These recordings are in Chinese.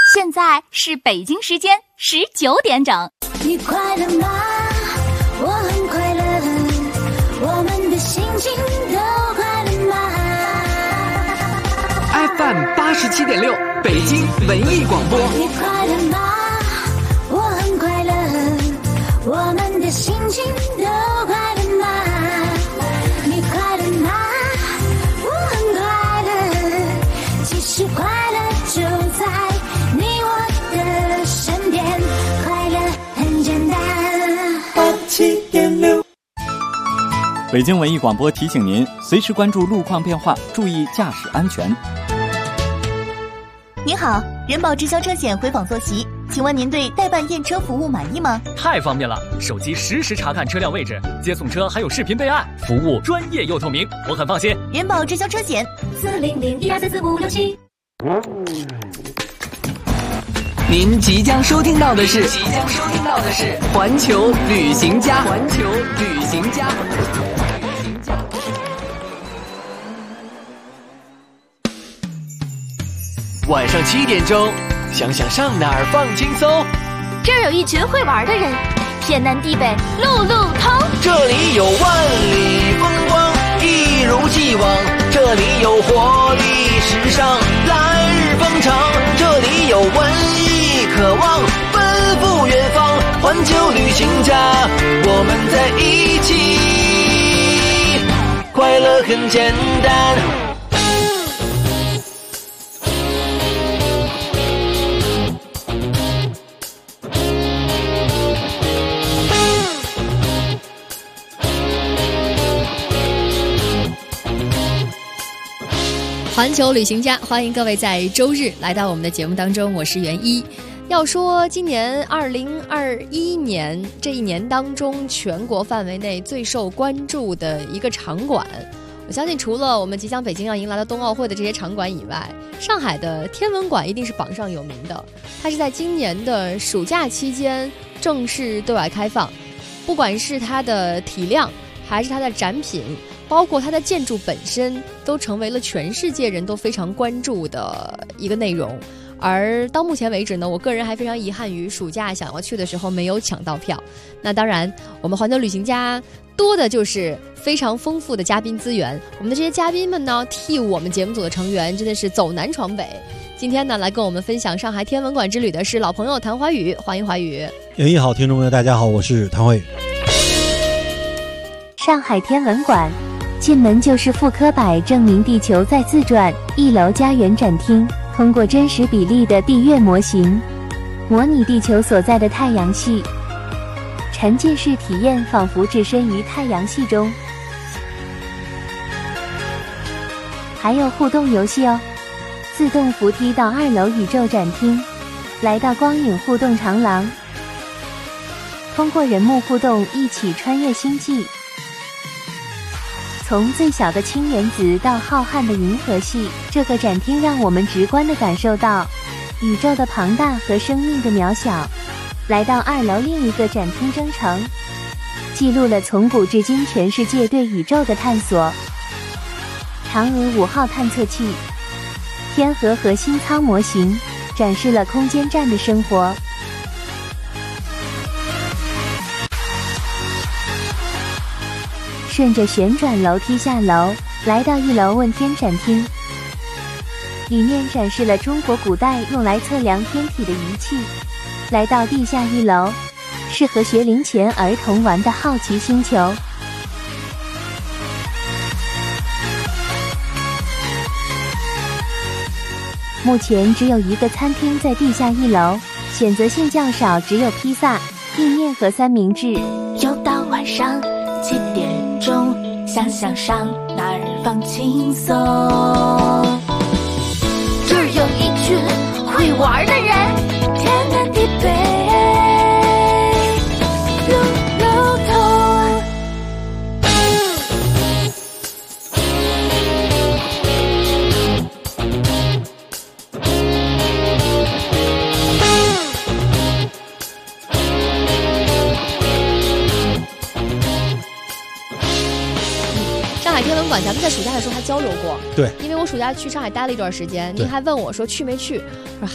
现在是北京时间19点整。 你快乐吗？我很快乐，我们的心情都快乐吗 ？FM 87.6，北京文艺广播。 你快乐吗？我很快乐，我们的心情都快乐吗？你快乐吗？我很快乐，其实快乐就在你我的身边，快乐很简单。87.6。 北京文艺广播提醒您，随时关注路况变化，注意驾驶安全。 您好，人保直销车险回访坐席，请问您对代办验车服务满意吗？ 太方便了，手机实时查看车辆位置，接送车还有视频备案，服务专业又透明，我很放心。 人保直销车险40012344567。 您即将收听到的是环球旅行家。晚上7点钟，想想上哪儿放轻松。 这儿有一群会玩的人，天南地北路路通。 这里有万里风光，一如既往。这里有活力时尚，来日方长。这里有文艺渴望，奔赴远方。环球旅行家，我们在一起，快乐很简单。 环球旅行家，欢迎各位在周日来到我们的节目当中，我是袁一。要说今年2021年这一年当中，全国范围内最受关注的一个场馆，我相信除了我们即将北京要迎来的冬奥会的这些场馆以外，上海的天文馆一定是榜上有名的。它是在今年的暑假期间正式对外开放，不管是它的体量还是它的展品，包括它的建筑本身，都成为了全世界人都非常关注的一个内容。而到目前为止呢，我个人还非常遗憾于暑假想要去的时候没有抢到票。那当然，我们环球旅行家多的就是非常丰富的嘉宾资源。我们的这些嘉宾们呢，替我们节目组的成员真的是走南闯北。今天呢，来跟我们分享上海天文馆之旅的是老朋友谭怀宇，欢迎怀宇。 袁一好，听众朋友大家好，我是谭怀宇。 上海天文馆进门就是复刻版证明地球在自转1楼家园展厅，通过真实比例的地月模型，模拟地球所在的太阳系，沉浸式体验仿佛置身于太阳系中。还有互动游戏哦，自动扶梯到2楼宇宙展厅，来到光影互动长廊，通过人物互动一起穿越星际。从最小的氢原子到浩瀚的银河系，这个展厅让我们直观地感受到宇宙的庞大和生命的渺小。来到2楼另一个展厅征程，记录了从古至今全世界对宇宙的探索。嫦娥5号探测器、天河核心舱模型展示了空间站的生活。顺着旋转楼梯下楼，来到1楼问天展厅，里面展示了中国古代用来测量天体的仪器。来到地下1楼，适合学龄前儿童玩的好奇星球。目前只有一个餐厅在地下1楼，选择性较少，只有披萨、意面和三明治。 又到晚上7点钟，想想上哪儿放轻松。 这儿有一群会玩的人， 天南地北路路通。 天文馆咱们在暑假的时候还交流过， 对， 因为我暑假去上海待了一段时间，您还问我说去没去，说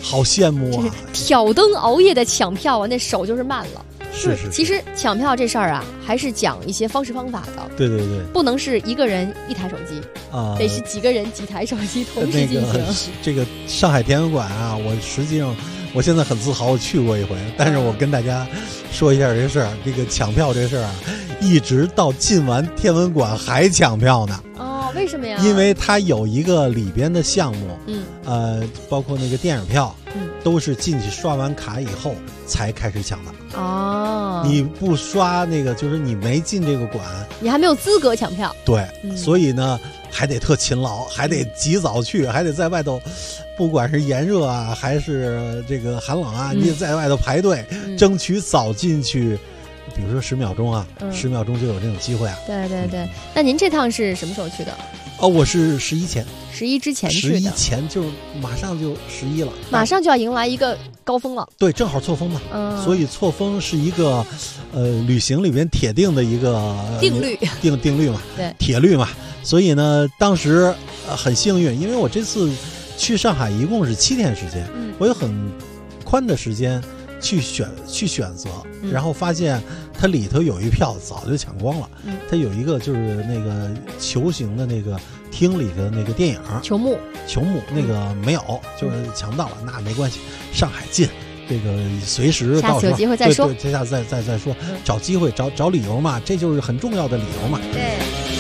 好羡慕啊！ 挑灯熬夜的抢票啊，那手就是慢了。 是。 其实抢票这事儿啊，还是讲一些方式方法的。 对， 不能是一个人一台手机啊，得是几个人几台手机同时进行。 这个上海天文馆啊，实际上我现在很自豪，我去过一回。但是我跟大家说一下这事儿，这个抢票这事儿啊，一直到进完天文馆还抢票呢。 哦，为什么呀？ 因为它有一个里边的项目，包括那个电影票，都是进去刷完卡以后才开始抢的。哦，你不刷那个，就是你没进这个馆， 你还没有资格抢票。 对，所以呢，还得特勤劳，还得及早去，还得在外头，不管是炎热啊，还是这个寒冷啊，你也在外头排队，争取早进去。比如说10秒钟啊，10秒钟就有这种机会啊。 对，那您这趟是什么时候去的？ 我是11前 ，11之前去的。 11前就马上就11了， 马上就要迎来一个高峰了。 对，正好错峰嘛。所以错峰是一个旅行里边铁定的一个定律， 定律嘛。 对， 铁律嘛。所以呢，当时很幸运，因为我这次去上海一共是7天时间，我有很宽的时间去选择，然后发现它里头有一票早就抢光了。它有一个就是那个球形的那个厅里的那个电影球幕那个没有，就是抢不到了。那没关系，上海近，这个随时到时候下次有机会再说。 对，下次再说，找机会找理由嘛，这就是很重要的理由嘛。 对。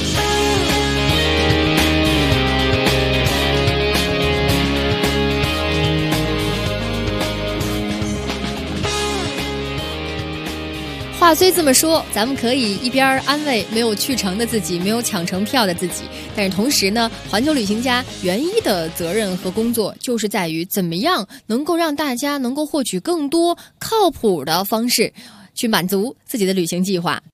话虽这么说，咱们可以一边安慰没有去成的自己，没有抢成票的自己，但是同时呢，环球旅行家原一的责任和工作就是在于怎么样能够让大家能够获取更多靠谱的方式，去满足自己的旅行计划。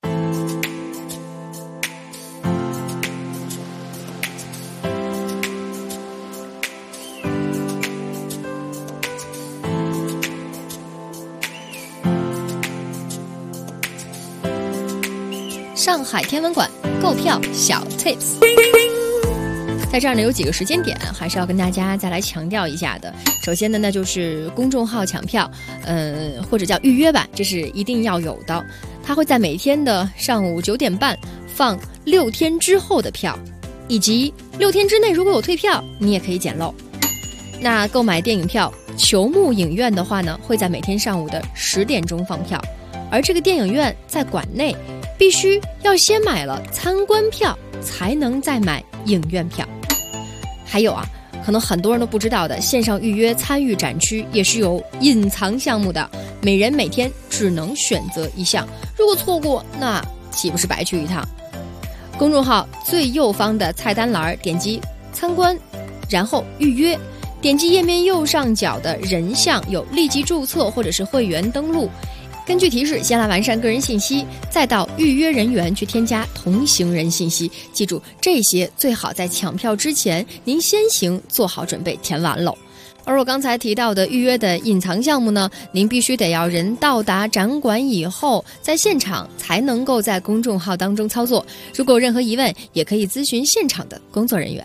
上海天文馆购票小 tips， 在这儿呢有几个时间点还是要跟大家再来强调一下的。首先呢，那就是公众号抢票，或者叫预约吧，这是一定要有的。它会在每天的上午9点半放6天之后的票，以及6天之内如果有退票，你也可以捡漏。那购买电影票，球幕影院的话呢，会在每天上午的10点钟放票，而这个电影院在馆内必须要先买了参观票，才能再买影院票。还有啊，可能很多人都不知道的，线上预约参与展区也是有隐藏项目的，每人每天只能选择一项，如果错过，那岂不是白去一趟？公众号最右方的菜单栏点击参观，然后预约，点击页面右上角的人项有立即注册或者是会员登录。根据提示，先来完善个人信息，再到预约人员去添加同行人信息。记住，这些最好在抢票之前，您先行做好准备，填完喽。而我刚才提到的预约的隐藏项目呢，您必须得要人到达展馆以后，在现场才能够在公众号当中操作。如果有任何疑问，也可以咨询现场的工作人员。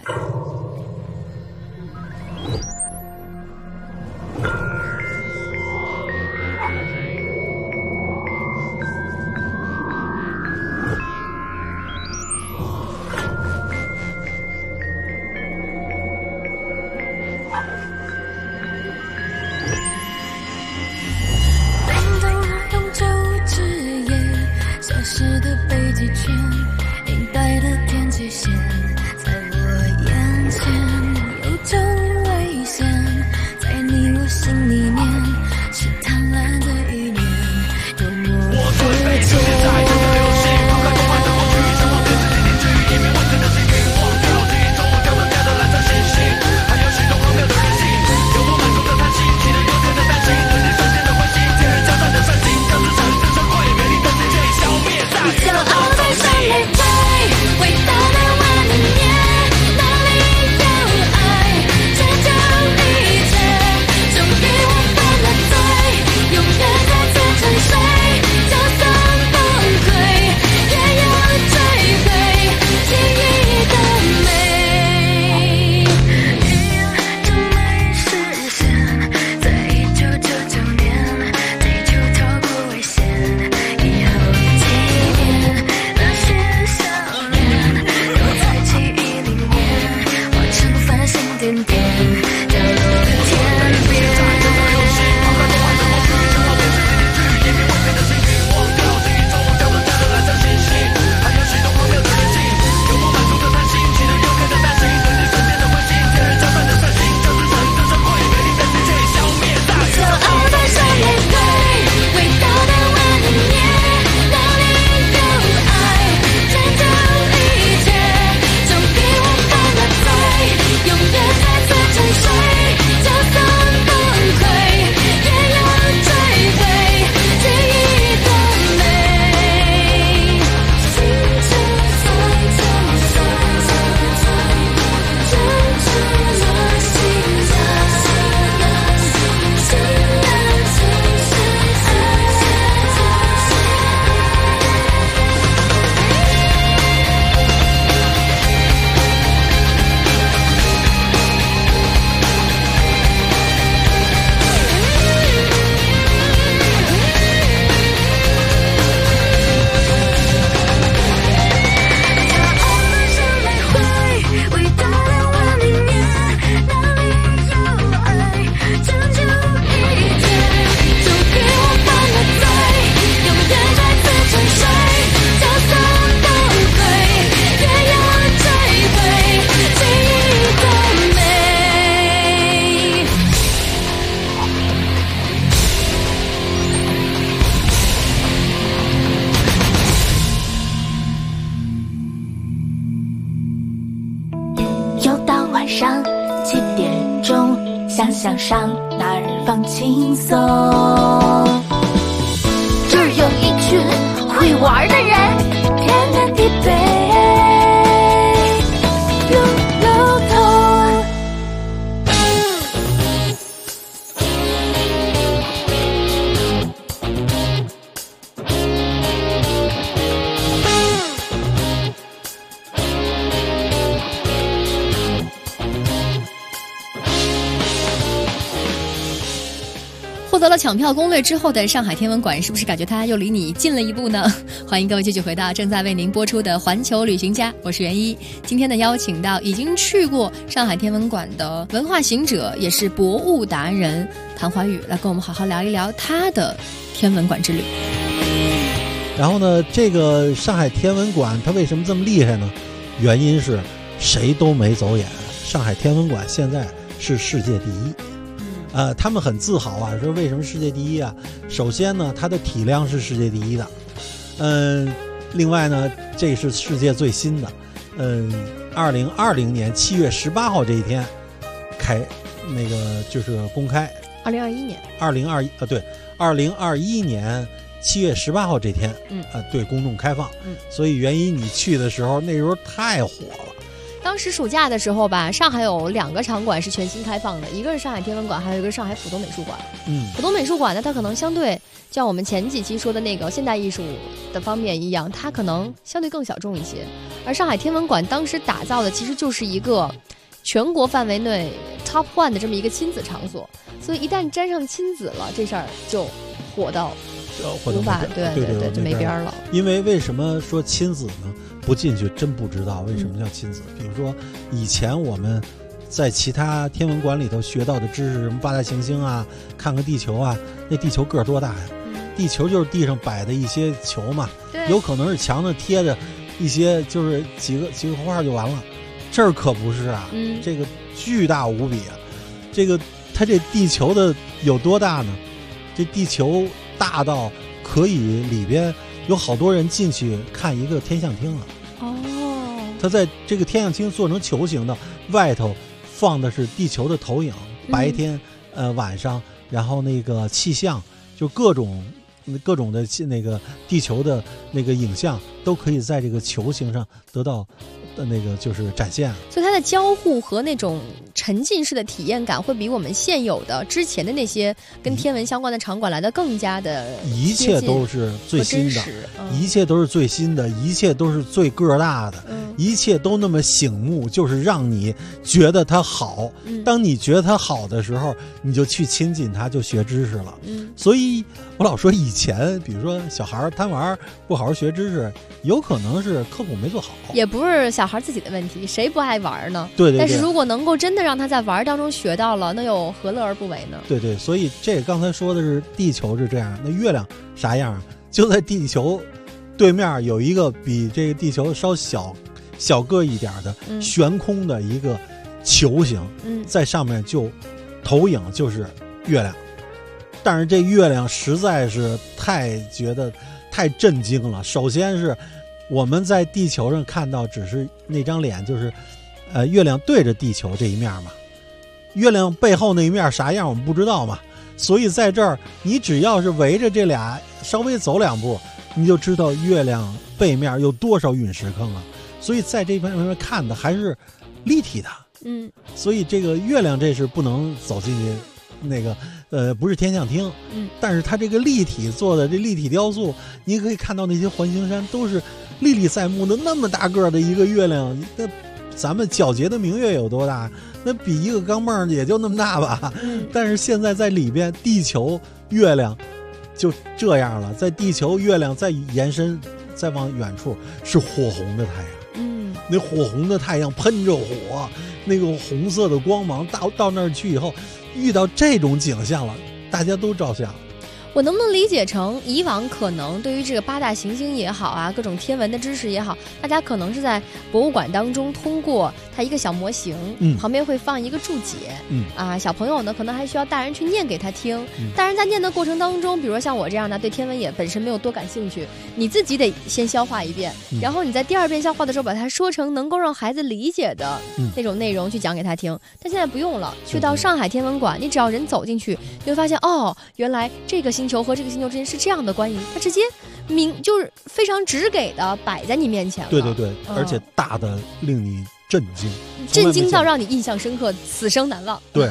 时的北极圈，明白的天际线，在我眼前。 向上，哪儿放轻松。这儿有一群会玩的人，天南地北，路路通。 获得了抢票攻略之后的上海天文馆，是不是感觉它又离你近了一步呢？欢迎各位继续回到正在为您播出的环球旅行家，我是袁一。今天呢，邀请到已经去过上海天文馆的文化行者，也是博物达人谭怀宇，来跟我们好好聊一聊他的天文馆之旅。 然后呢，这个上海天文馆它为什么这么厉害呢？原因是谁都没走眼，上海天文馆现在是世界第一。他们很自豪啊，说为什么世界第一啊？首先呢，它的体量是世界第一的，另外呢，这是世界最新的，2020年7月18号这一天就是公开。 2021年。 2021年7月18号这天，对公众开放。所以原因你去的时候，那时候太火了。 当时暑假的时候吧，上海有2个场馆是全新开放的，一个是上海天文馆，还有一个是上海浦东美术馆。浦东美术馆呢，它可能相对像我们前几期说的那个现代艺术的方面一样，它可能相对更小众一些。而上海天文馆当时打造的其实就是一个全国范围内 top one 的这么一个亲子场所，所以一旦沾上亲子了，这事儿就火到无法对就没边了。 因为为什么说亲子呢？不进去真不知道为什么叫亲子。比如说以前我们在其他天文馆里头学到的知识，什么8大行星啊，看看地球啊，那地球个儿多大呀？地球就是地上摆的一些球嘛，有可能是墙上贴着一些就是几个画就完了。这儿可不是啊，这个巨大无比啊。它这地球的有多大呢？这地球大到可以里边有好多人进去看一个天象厅啊。它在这个天象厅做成球形的，外头放的是地球的投影，白天晚上，然后那个气象就各种的那个地球的那个影像都可以在这个球形上得到那个就是展现。 所以它的交互和那种沉浸式的体验感会比我们现有的之前的那些跟天文相关的场馆来的更加的一切都是最新的，一切都是最新的，一切都是最个大的，一切都那么醒目，就是让你觉得它好。当你觉得它好的时候，你就去亲近它，就学知识了。所以我老说以前比如说小孩贪玩不好好学知识，有可能是科普没做好， 也不是小孩自己的问题，谁不爱玩呢？ 对。 但是如果能够真的让他在玩当中学到了，那又何乐而不为呢？ 对。所以这刚才说的是地球是这样，那月亮啥样？就在地球对面有一个比这个地球稍小个一点的悬空的一个球形，在上面就投影就是月亮。但是这月亮实在是觉得太震惊了。首先是我们在地球上看到只是那张脸，就是月亮对着地球这一面嘛，月亮背后那一面啥样我们不知道嘛。所以在这儿你只要是围着这俩稍微走2步，你就知道月亮背面有多少陨石坑了。所以在这方面看的还是立体的。所以这个月亮这是不能走进去那个不是天象厅，但是它这个立体做的这立体雕塑，你可以看到那些环形山都是历历在目的，那么大个的一个月亮，那咱们皎洁的明月有多大？那比一个钢镚也就那么大吧。但是现在在里边，地球月亮就这样了，在地球月亮再延伸再往远处是火红的太阳。那火红的太阳喷着火，那个红色的光芒到那儿去以后，遇到这种景象了，大家都照相。 我能不能理解成以往可能对于这个8大行星也好啊，各种天文的知识也好，大家可能是在博物馆当中通过它一个小模型，旁边会放一个注解，小朋友呢可能还需要大人去念给他听，大人在念的过程当中，比如说像我这样的对天文也本身没有多感兴趣，你自己得先消化一遍，然后你在第2遍消化的时候把它说成能够让孩子理解的那种内容去讲给他听。但现在不用了，去到上海天文馆，你只要人走进去，你会发现原来这个星球和这个星球之间是这样的关系，它直接就是非常直给的摆在你面前了。 对，而且大的令你震惊到让你印象深刻，此生难忘。 对。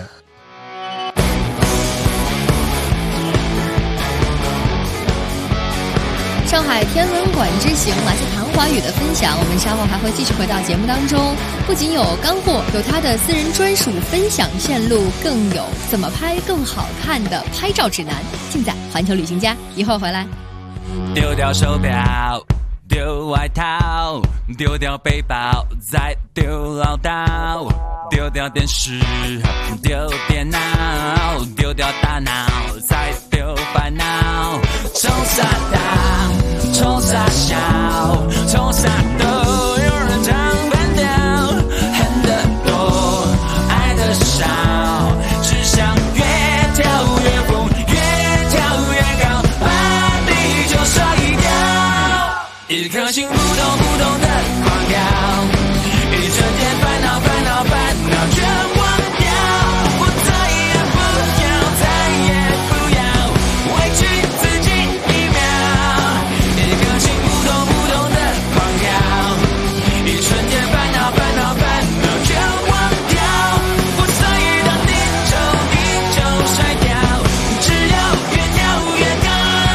上海天文馆之行，来自谭华宇的分享，我们稍后还会继续回到节目当中。不仅有干货，有他的私人专属分享线路，更有怎么拍更好看的拍照指南，尽在环球旅行家。一会儿回来。 丢掉手表，丢外套，丢掉背包，再丢唠叨，丢掉电视，丢电脑，丢掉大脑，再丢烦恼。冲啥大，冲啥小，冲啥都有人常犯掉，恨得多，爱得少，只想越跳越疯，越跳越高，把地球甩掉。一颗心扑通扑通的狂跳，一瞬间烦恼烦恼烦恼全忘掉，我再也不要，再也不要委屈自己一秒。一颗心扑通扑通的狂跳，一瞬间烦恼烦恼烦恼全忘掉，我再也让地球甩掉，只要越跳越高。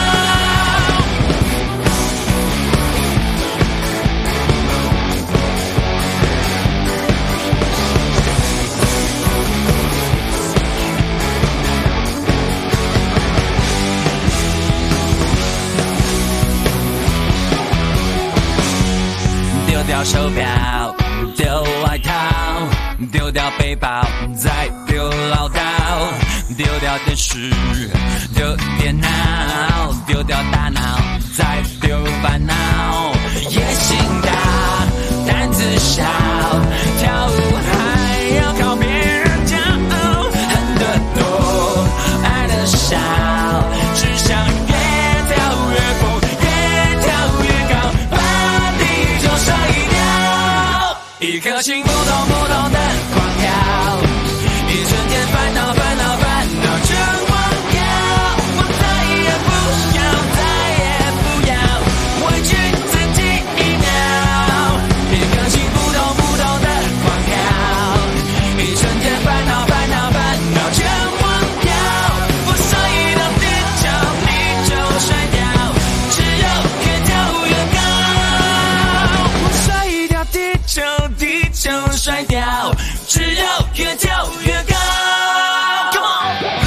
丢掉手表，丢外套，丢掉背包，再丢唠叨，丢掉电视，丢电脑，丢掉大脑，再丢烦恼。野心大，胆子小，跳舞还要靠别人骄傲，恨得多，爱得少，只想越跳越疯，越跳越高，把地球甩掉。一颗心扑通扑通的狂跳，一瞬间烦恼烦恼烦恼全忘掉，我再也不要，再也不要委屈自己一秒。一颗心扑通扑通的狂跳，一瞬间烦恼烦恼烦恼全忘掉，我甩到地球甩掉，只有越跳越高。我甩掉地球甩掉，只有越跳越高。Come on！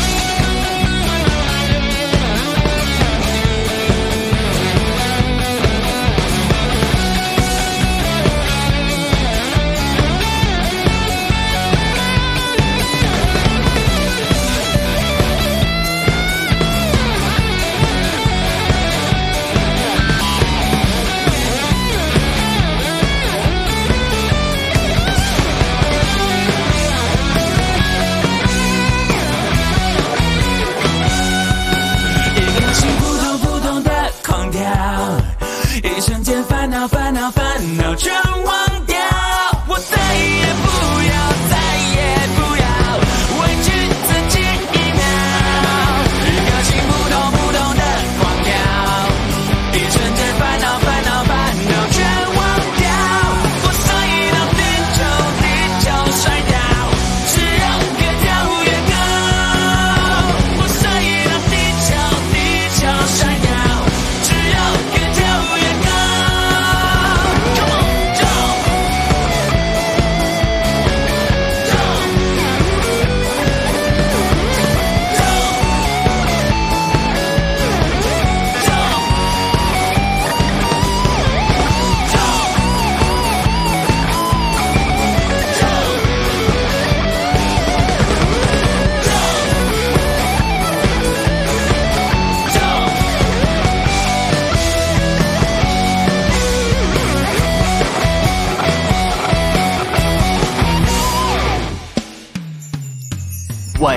一瞬间烦恼烦恼烦恼全忘掉，我再也不要，再也不要委屈自己一秒。一颗心扑通扑通的狂跳，一瞬间烦恼烦恼烦恼全忘掉，我甩到地球甩掉，只有越跳越高。我甩到地球甩掉，只有越跳越高。Come on！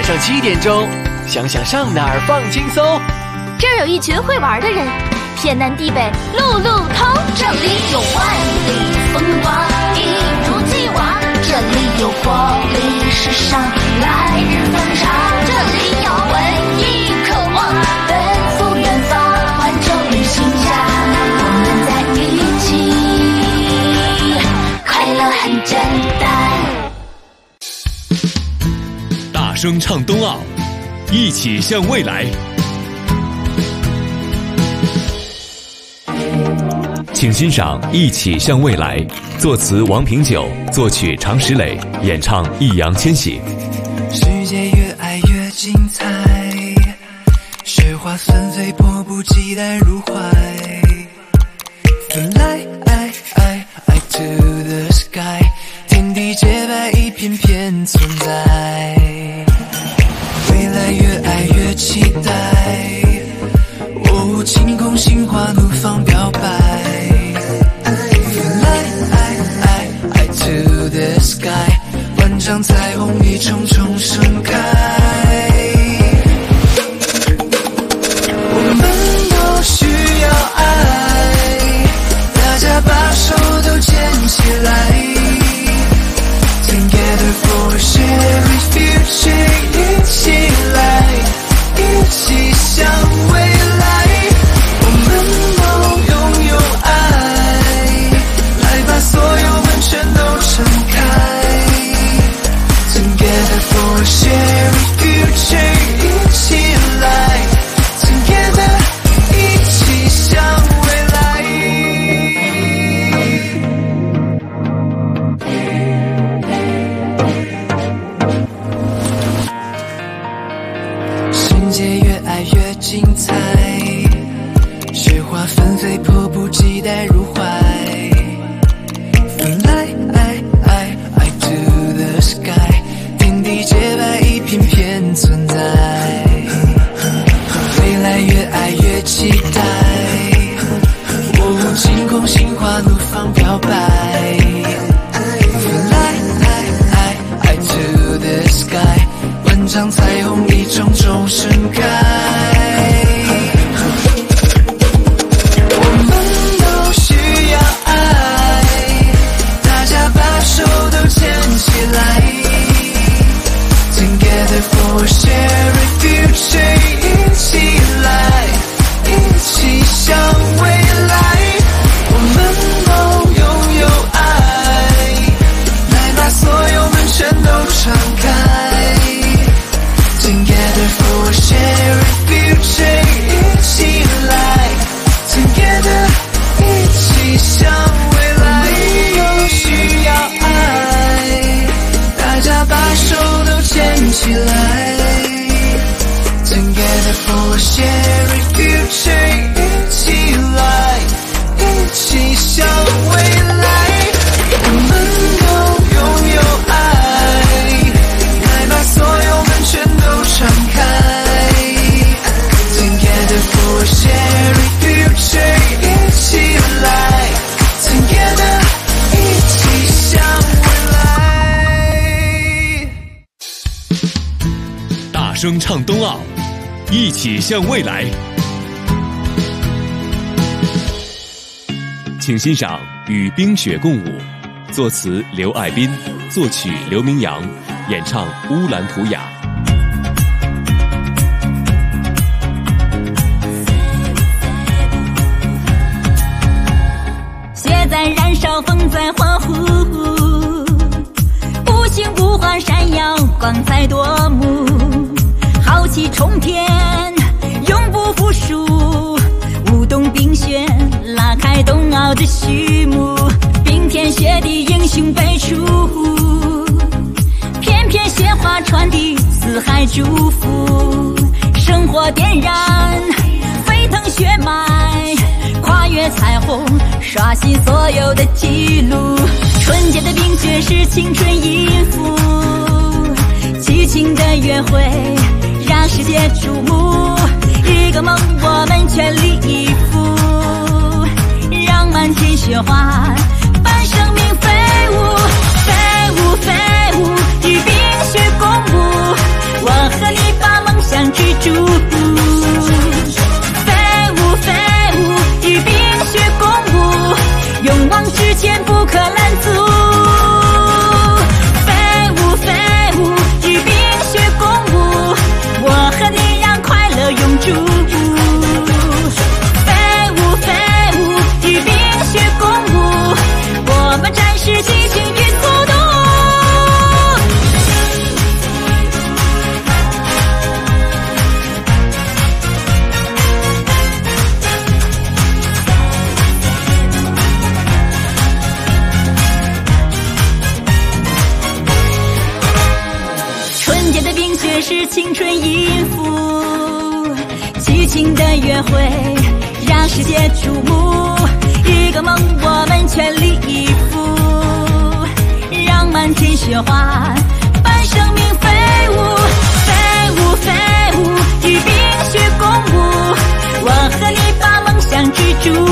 上7点钟，想想上哪儿放轻松。 这儿有一群会玩的人，天南地北路路通。 这里有万里风光，一如既往。这里有活力时尚，来日方长。这里有文艺渴望，奔赴远方，环球旅行家。我们在一起，快乐很简单。 大声唱冬奥，一起向未来。请欣赏《一起向未来》，作词王平久，作曲常石磊，演唱易烊千玺。 世界越爱越精彩，雪花纷飞，迫不及待入怀。Fly to the sky， 天地洁白，一片片存在。未来越爱越期待，哦，晴空心花怒放表白。Fly to the sky， 万丈彩虹一重重盛开。我们都需要爱，大家把手都牵起来。Together for a shared future， 一起来，一起向未来。我们都拥有爱，来把所有门全都敞开。Together for a shared future， 一起来 Together， 一起向未来。世界越爱越精彩，雪花纷飞，迫不及待入怀。Fly to the sky， 天地洁白，一片片存在。未来越爱越期待，哦，晴空心花怒放表白。Fly to the sky， 万丈彩虹一重重盛开。我们都需要爱，大家把手都牵起来。Together for a shared future， 一起来，一起向未来。我们都拥有爱，来把所有门全都敞开。Together for a shared future， 一起来 Together， 一起向未来。都需要爱，大家把手都牵起来。Together for a shared future， 一起来，一起向未来。我们都拥有爱，来把所有门全都敞开。Together for a shared future， 一起来 Together， 一起向未来。 大声唱冬奥，一起向未来。请欣赏《与冰雪共舞》，作词刘爱斌，作曲刘明阳，演唱乌兰图雅。 雪在燃烧，风在欢呼，无形无幻闪耀，光彩夺目，豪气冲天，永不服输。舞动冰雪，拉开冬奥的序幕，冰天雪地，英雄辈出，片片雪花传递四海祝福，生活点燃沸腾血脉，跨越彩虹，刷新所有的记录。纯洁的冰雪是青春音符，激情的约会让世界瞩目。一个梦，我们全力以赴，让满天雪花伴生命飞舞，飞舞飞舞，与冰雪共舞。我和飞舞飞舞，与冰雪共舞，勇往直前不可拦阻。飞舞飞舞，与冰雪共舞，我和你让快乐永驻。飞舞飞舞，与冰雪共舞，我们展示激情与速度。春天的冰雪是青春音符，激情的约会让世界瞩目，一个梦我们全力以赴，让满天雪花伴生命飞舞。飞舞飞舞，与冰雪共舞，我和你把梦想追逐。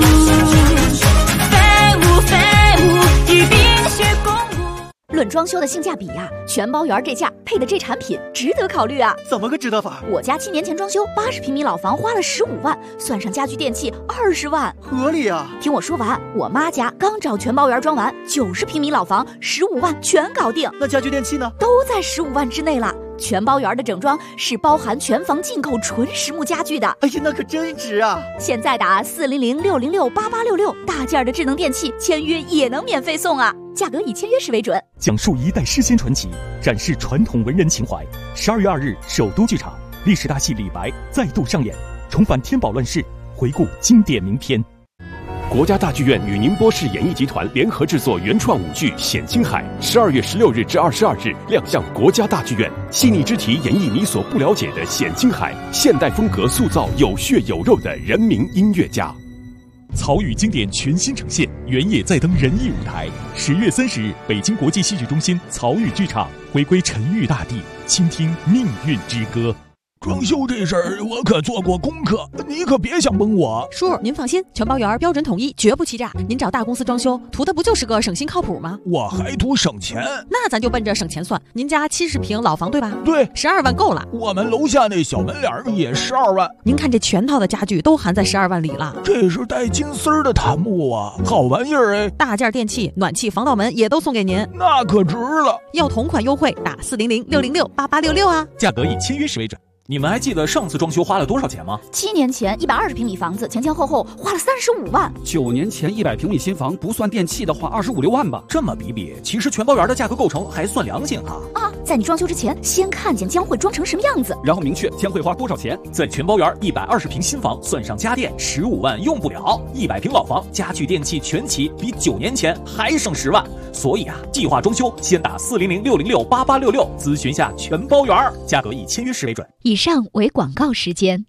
飞舞飞舞，与冰雪共舞。 论装修的性价比呀，全包园这价配的这产品值得考虑啊！ 怎么个值得法？ 我家7年前装修，80平米老房花了15万，算上家具电器20万， 合理啊！ 听我说完，我妈家刚找全包园装完，90平米老房15万全搞定。 那家具电器呢？ 都在15万之内了。全包园的整装是包含全房进口纯实木家具的。 哎呀，那可真值啊！ 现在打400-606-8866，大件的智能电器签约也能免费送啊！价格以签约时为准。 讲述一代诗仙传奇，展示传统文人情怀。12月2日，首都剧场历史大戏《李白》再度上演，重返天宝乱世，回顾经典名篇。 国家大剧院与宁波市演艺集团联合制作原创舞剧《显青海》，12月16日至22日亮相国家大剧院，细腻之题演绎你所不了解的显青海，现代风格塑造有血有肉的人民音乐家。 曹禺经典全新呈现，原野再登人艺舞台。10月30日，北京国际戏剧中心曹禺剧场回归沉郁大地，倾听命运之歌。 装修这事儿我可做过功课，你可别想蒙我。 叔，您放心，全包园标准统一，绝不欺诈。您找大公司装修，图的不就是个省心靠谱吗？ 我还图省钱， 那咱就奔着省钱算。您家70平老房对吧？ 对 ，12万够了。 我们楼下那小门脸也12万。 您看这全套的家具都含在12万里了。 这是带金丝儿的檀木啊，好玩意儿哎！ 大件电器、暖气、防盗门也都送给您， 那可值了。 要同款优惠，打400-606-8866啊。 价格以签约时为准。你们还记得上次装修花了多少钱吗 ？7年前120平米房子，前前后后花了35万。 9年前100平米新房，不算电器的话25、6万吧。 这么比比，其实全包园的价格构成还算良心哈。 在你装修之前，先看见将会装成什么样子， 然后明确将会花多少钱。 在全包园120平新房，算上家电15万用不了；100平老房，家具电器全齐，比9年前还省10万。所以计划装修先打400-606-8866，咨询下全包园，价格以签约时为准。 以上为广告时间。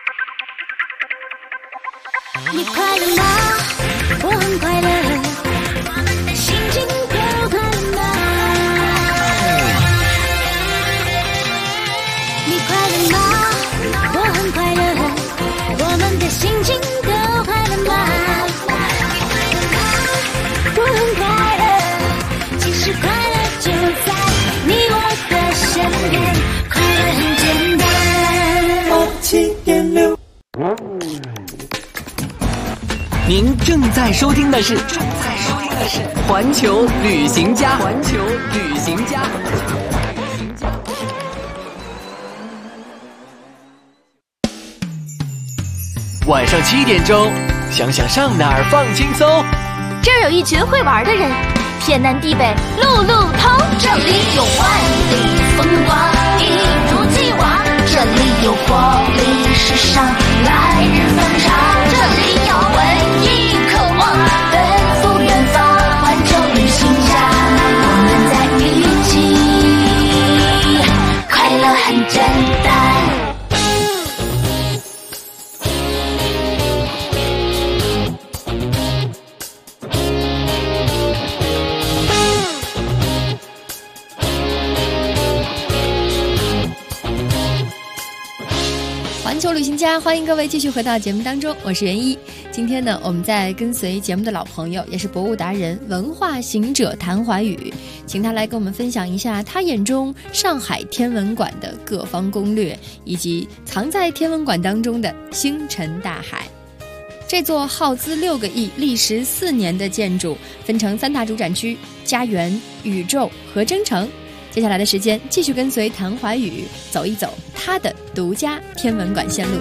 你快乐吗？我很快乐，心情都快乐吗？你快乐吗？我很快乐，我们的心情都快乐吗？我很快乐，其实快乐就在你我的身边，快乐很简单。7.6。 您正在收听的是环球旅行家。晚上7点钟，想想上哪儿放轻松。 这儿有一群会玩的人，天南地北路路通。这里有万里风光，一如既往。这里有活力时尚，来日方长。这里有文艺渴望，奔赴远方。环球旅行家，我们在一起，快乐很简单。 环球旅行家，欢迎各位继续回到节目当中，我是袁一。今天呢，我们在跟随节目的老朋友，也是博物达人、文化行者谭怀宇，请他来跟我们分享一下他眼中上海天文馆的各方攻略，以及藏在天文馆当中的星辰大海。这座耗资6个亿、历时4年的建筑，分成3大主展区：家园、宇宙和征程。接下来的时间，继续跟随谭怀宇走一走他的独家天文馆线路。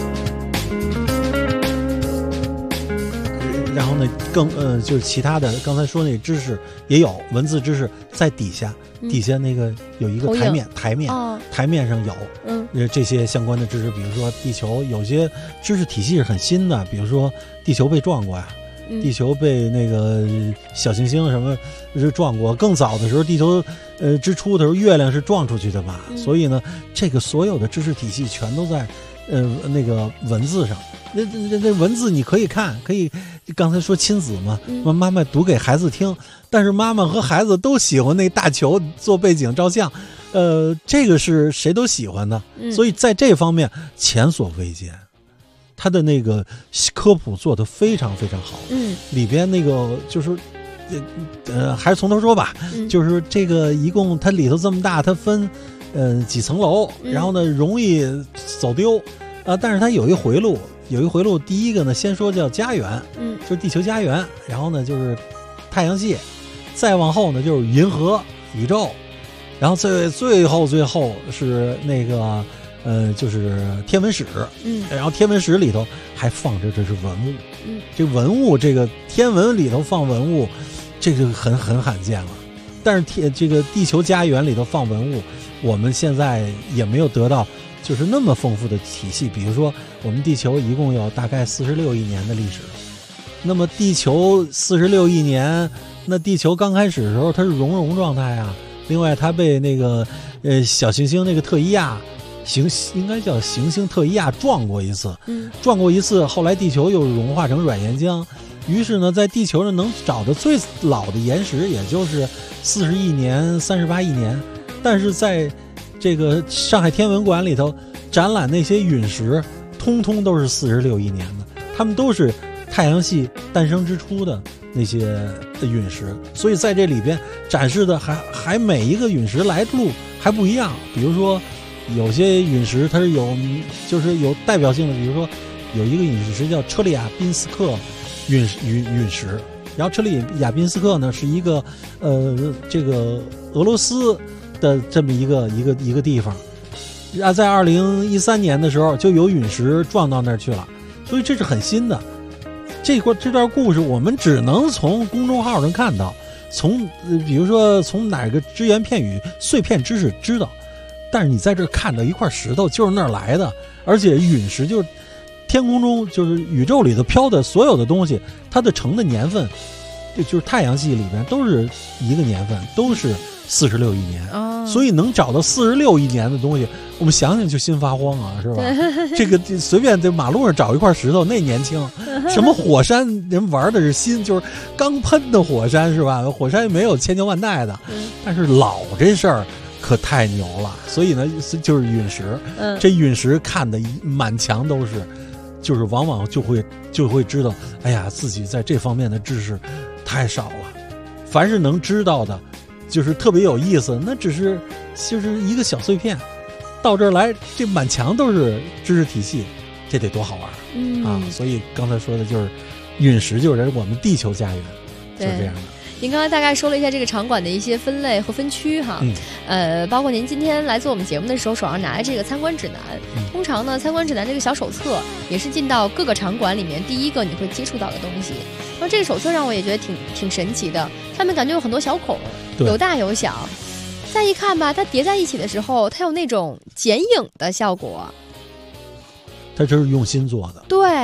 然后呢，就是其他的，刚才说那知识也有文字知识在底下，底下那个有一个台面上有，这些相关的知识，比如说地球有些知识体系是很新的，比如说地球被撞过呀。地球被那个小行星什么撞过，更早的时候地球之初的时候月亮是撞出去的嘛，所以呢这个所有的知识体系全都在那个文字上。那文字你可以看，可以刚才说亲子嘛，妈妈读给孩子听，但是妈妈和孩子都喜欢那大球做背景照相，这个是谁都喜欢的，所以在这方面前所未见。他的那个科普做得非常非常好，里边那个就是，还是从头说吧，就是这个一共它里头这么大，它分几层楼，然后呢容易走丢，但是它有一回路，第一个呢先说叫家园，就是地球家园，然后呢就是太阳系，再往后呢就是银河、宇宙，然后最后是那个。就是天文史，然后天文史里头还放着这是文物，这文物这个天文里头放文物，这个很罕见了。但是这个地球家园里头放文物，我们现在也没有得到就是那么丰富的体系。比如说，我们地球一共有大概46亿年的历史，那么地球46亿年，那地球刚开始的时候它是熔状态啊。另外，它被那个小行星那个特伊亚。应该叫行星特伊亚撞过一次，后来地球又融化成软岩浆，于是呢，在地球上能找的最老的岩石也就是40亿年、38亿年，但是在这个上海天文馆里头展览那些陨石，通通都是46亿年的，它们都是太阳系诞生之初的那些陨石，所以在这里边展示的还每一个陨石来路还不一样，比如说。有些陨石它是就是有代表性的，比如说有一个陨石叫车里亚宾斯克陨石，然后车里亚宾斯克呢是一个这个俄罗斯的这么一个地方，在2013年的时候就有陨石撞到那儿去了，所以这是很新的。这段故事我们只能从公众号上看到，比如说从哪个只言片语碎片知识知道。但是你在这看到一块石头就是那儿来的，而且陨石就是天空中就是宇宙里头飘的所有的东西，它的成的年份，就是太阳系里边都是一个年份，都是46亿年，所以能找到46亿年的东西，我们想想就心发慌啊，是吧？这个随便在马路上找一块石头，那年轻，什么火山人玩的是新，就是刚喷的火山是吧？火山没有千秋万代的，但是老这事儿。可太牛了，所以呢，就是陨石。这陨石看的满墙都是，就是往往就会知道，哎呀，自己在这方面的知识太少了。凡是能知道的，就是特别有意思，那就是一个小碎片。到这儿来，这满墙都是知识体系，这得多好玩啊！所以刚才说的就是陨石，就是我们地球家园，就是这样的。 您刚才大概说了一下这个场馆的一些分类和分区哈，包括您今天来做我们节目的时候手上拿的这个参观指南，通常呢参观指南这个小手册也是进到各个场馆里面第一个你会接触到的东西。然后这个手册让我也觉得挺神奇的，上面感觉有很多小孔，有大有小，再一看吧，它叠在一起的时候，它有那种剪影的效果。 它这是用心做的， 对，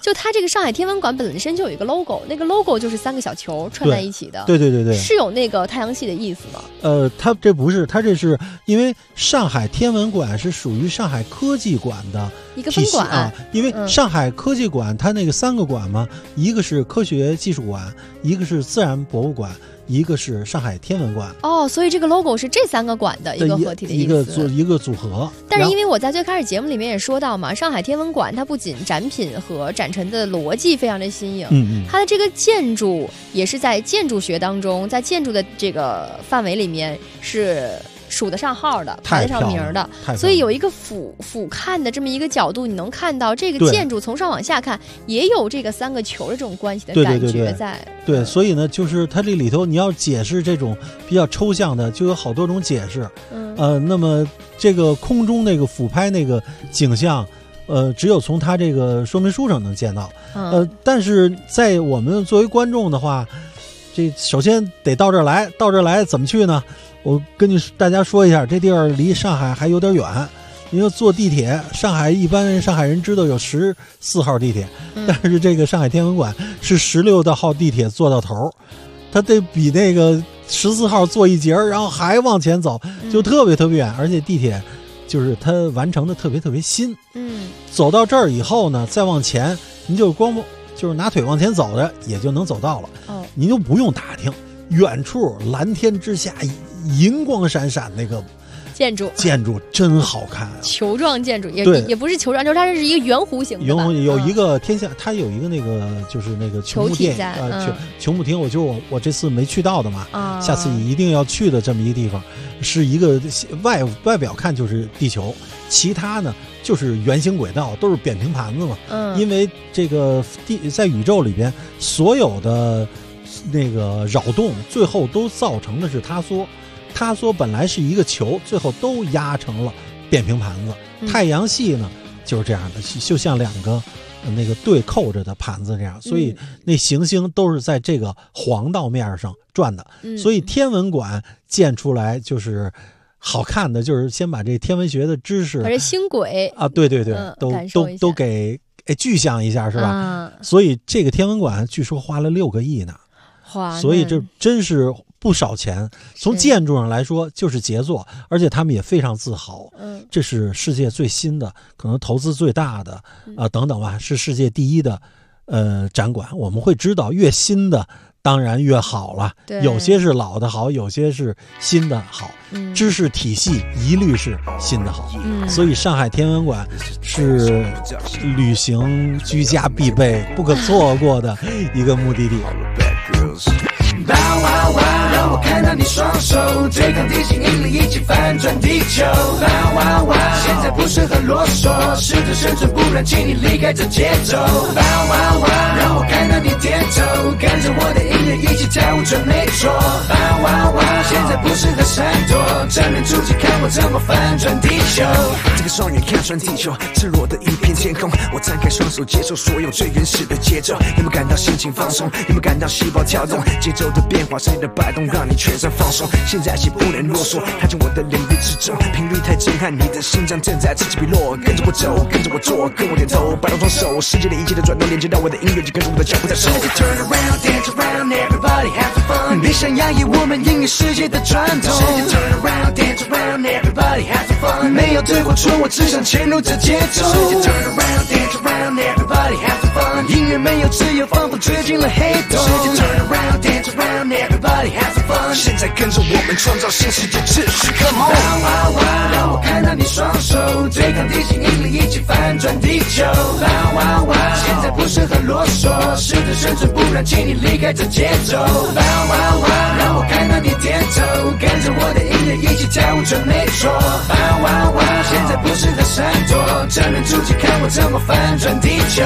就它这个上海天文馆本身就有一个 logo， 那个 logo 就是3个小球串在一起的。 对， 是有那个太阳系的意思吗？ 它这不是，它这是因为上海天文馆是属于上海科技馆的一个分馆啊，因为上海科技馆它那个3个馆嘛，一个是科学技术馆，一个是自然博物馆，一个是上海天文馆。 所以这个 logo 是这3个馆的一个合体的意思， 一个组合。 但是因为我在最开始节目里面也说到嘛，上海天文馆它不仅展品和展陈的逻辑非常的新颖，它的这个建筑也是在建筑学当中，在建筑的这个范围里面是数得上号的，排得上名的，所以有一个俯瞰的这么一个角度，你能看到这个建筑从上往下看也有这个3个球的这种关系的感觉在。 对，所以呢，就是它这里头你要解释这种比较抽象的，就有好多种解释。那么这个空中那个俯拍那个景象，只有从它这个说明书上能见到。但是在我们作为观众的话，这首先得到这儿来怎么去呢？我跟大家说一下，这地儿离上海还有点远，因为坐地铁，一般上海人知道有14号地铁，但是这个上海天文馆是16号地铁坐到头，它得比那个14号坐一节，然后还往前走，就特别远，而且地铁就是它完成的特别新。走到这儿以后呢，再往前，您就是拿腿往前走的，也就能走到了。您就不用打听，远处蓝天之下银光闪闪那个建筑真好看， 球状建筑也不是球状，就是它是一个圆弧形的吧。 有一个天下，它有一个那个就是那个球幕殿球幕厅，我这次没去到的嘛，下次一定要去的这么一个地方，是一个外表看就是地球，其他呢就是圆形轨道，都是扁平盘子嘛。因为这个在宇宙里边所有的那个扰动，最后都造成的是塌缩。塌缩本来是一个球，最后都压成了扁平盘子。太阳系呢就是这样的，就像2个那个对扣着的盘子这样，所以那行星都是在这个黄道面上转的。所以天文馆建出来就是好看的，就是先把这天文学的知识， 把这星轨啊，对，都给具象一下，是吧？所以这个天文馆据说花了6个亿呢，所以这真是不少钱。从建筑上来说就是杰作，而且他们也非常自豪。这是世界最新的，可能投资最大的等等吧，是世界第1的展馆。我们会知道越新的当然越好了，有些是老的好，有些是新的好，知识体系一律是新的好。所以上海天文馆是旅行居家必备不可错过的一个目的地。 哇哇哇！让我看到你双手对抗地心引力，一起翻转地球。哇哇哇！现在不是很啰嗦，试着生存，不然请你离开这节奏。哇哇哇！让我看到你点头，跟着我的音乐一起跳舞，准没错。哇哇哇！现在不是很闪躲，正面出击，看我怎么翻转地球。这个双眼看穿地球，赤裸的一片天空。我张开双手，接受所有最原始的节奏。有没有感到心情放松？有没有感到细胞跳动？节奏的变化，谁的摆动让你全身放松？现在起不能啰嗦，踏进我的领域之中，频率太震撼，你的心脏正在此起彼落。跟着我走，跟着我做，跟我点头，摆动双手，世界的一切的转动连接到我的音乐，就跟着我的脚步在走。Turn around, dance around, everybody have fun。别想压抑我们音乐世界的转动。Turn around, dance around, everybody have fun。没有对或错，我只想潜入这节奏。Turn around, dance around, everybody have fun。音乐没有自由，仿佛追进了黑洞。Turn around, dance around, everybody have fun。现在跟着我们创造新世界秩序 ，Come on！ 哇哇哇！让我看到你双手对抗地心引力，一起翻转地球。哇哇哇！现在不是很啰嗦，试着生存，不然请你离开这节奏。哇哇哇！让我看到你点头，跟着我的音乐一起跳舞，准没错。哇哇哇！现在不是很闪躲，正面出击，看我怎么翻转地球。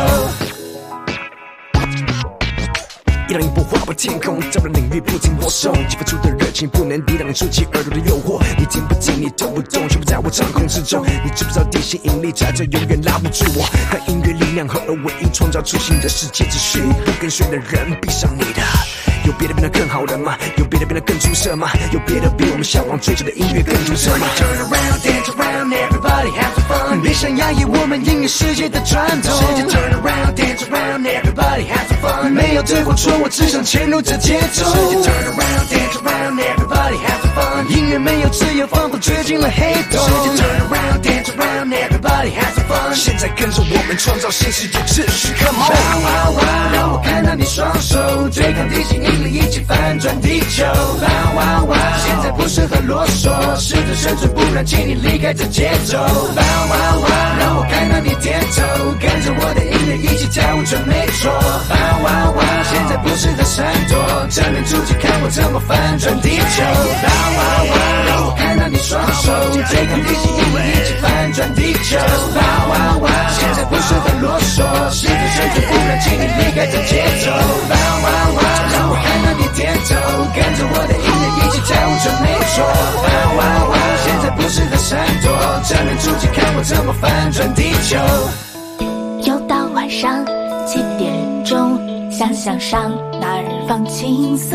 一浪一波划破天空，在我的领域不停播送，激发出的热情不能抵挡，触及耳朵的诱惑。你听不进，你动不动，全部在我掌控之中。你知不知道地心引力在这永远拉不住我？和音乐力量合而为一，创造出新的世界秩序。不跟随的人，闭上你的有别的变得更好了吗？有别的变得更出色吗？有别的比我们向往追求的音乐更出色吗 ？Turn around, dance around, everybody have some fun。别想压抑我们音乐世界的传统。世界 turn around, dance around, everybody have some fun。没有对或错，我只想潜入这节奏。世界 turn around, dance around, everybody have some fun。音乐没有自由，仿佛追进了黑洞。世界 turn around, dance around, everybody have some fun。现在跟着我们创造新世界秩序 ，Come on！ 哇哇哇，让我看到你双手对抗地心引力，一起翻转地球。哇哇哇，现在不是很啰嗦，试着生存，不然请你离开这节奏。哇哇哇，让我看到你点头，跟着我的音乐一起跳舞，准没错。哇哇哇，现在不是很闪躲，正面出击，看我怎么翻转地球。哇哇哇，让我看到你双手对抗地心引力，一起翻转地球。哇哇哇，现在不是很啰嗦，试着生存，不然请你离开这节奏。哇哇哇，让我看到你点头，跟着我的音乐一起跳舞，准没错。哇哇哇，现在不是很闪躲，正面出击，看我怎么翻转地球。 又到晚上7点钟，想想上哪儿放轻松。